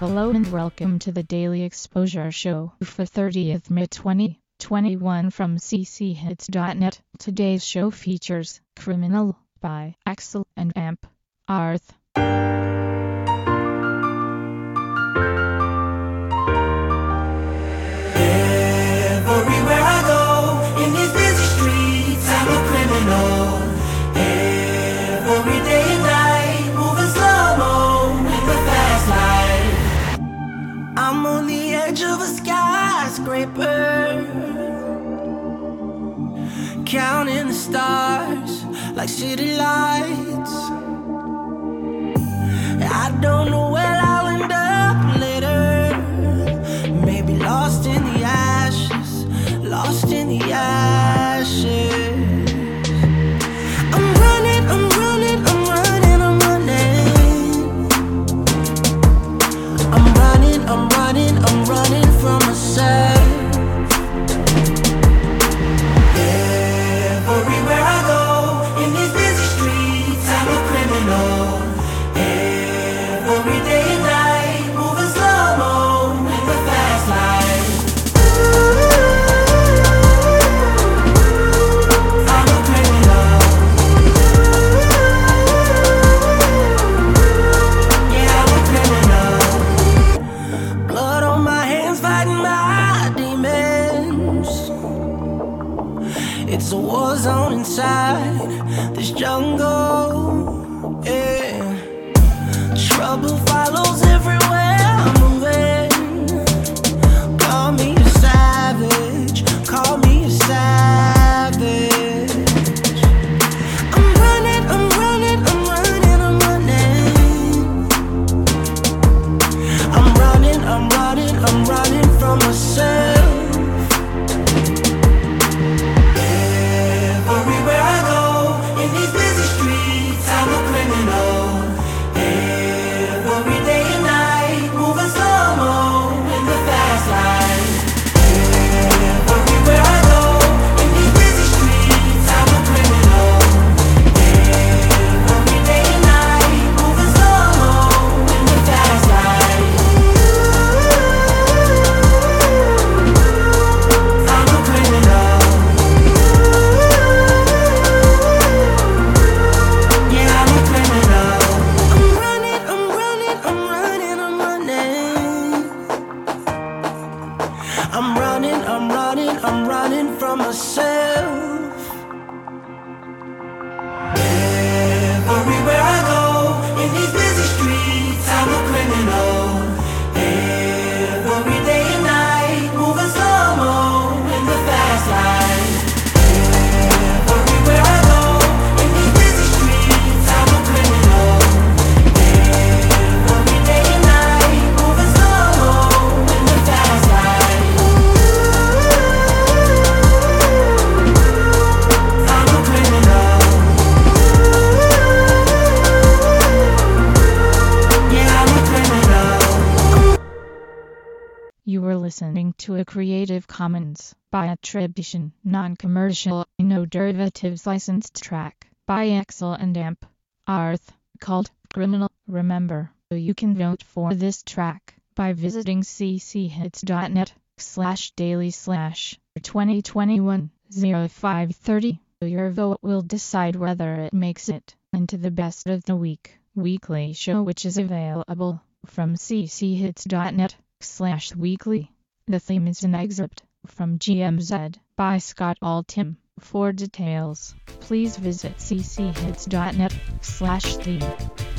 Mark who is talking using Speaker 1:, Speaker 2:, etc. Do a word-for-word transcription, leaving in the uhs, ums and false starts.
Speaker 1: Hello and welcome to the Daily Exposure Show for thirtieth May twenty twenty-one from c c hits dot net. Today's show features Criminal by Axel and Amp Arth.
Speaker 2: Everywhere I go, in these busy streets, I'm a criminal. Every day and night, moving slow-mo in the fast life. I'm on the edge of a skyscraper, counting the stars like city lights. I don't know where I'll end up later. Maybe lost in the ashes, lost in the ashes. I'm running, I'm running, I'm running, I'm running. I'm running, I'm running, I'm running from myself. Everywhere I go, in these busy streets, I'm a criminal. Every day and night, moving slow-mo in the fast life. I'm a criminal. Yeah, I'm a criminal. Blood on my hands, fighting my demons. It's a war zone inside this jungle, yeah. Trouble follows everywhere I'm moving. Call me a savage, call me a savage. I'm running, I'm running, I'm running, I'm running. I'm running, I'm running, I'm running from myself. Everywhere I go, in these busy streets, I'm a criminal. Every day and night, moving slow-mo in the fast life. Everywhere I go, in these busy streets, I'm a criminal. Every day and night, moving slow-mo in the fast life. I'm a criminal. Yeah, I'm a criminal. I'm running, I'm running, I'm running, I'm running. I'm running, I'm running, I'm running from myself. Everywhere I go, in these busy streets, I'm a criminal. Every day and night, moving slow-mo in the fast life. Everywhere I go, in these busy streets, I'm a criminal. Every day and night, moving slow-mo in the fast life. I'm a criminal. Yeah, I'm a criminal.
Speaker 1: You were listening to a Creative Commons by attribution, non-commercial, no derivatives licensed track by Axel and Amp Arth called Criminal. Remember, you can vote for this track by visiting c c hits dot net slash daily slash twenty twenty-one oh five thirty. Your vote will decide whether it makes it into the best of the week weekly show, which is available from c c hits dot net slash weekly. The theme is an excerpt from G M Z by Scott Altham. For details, please visit c c hits dot net slash theme.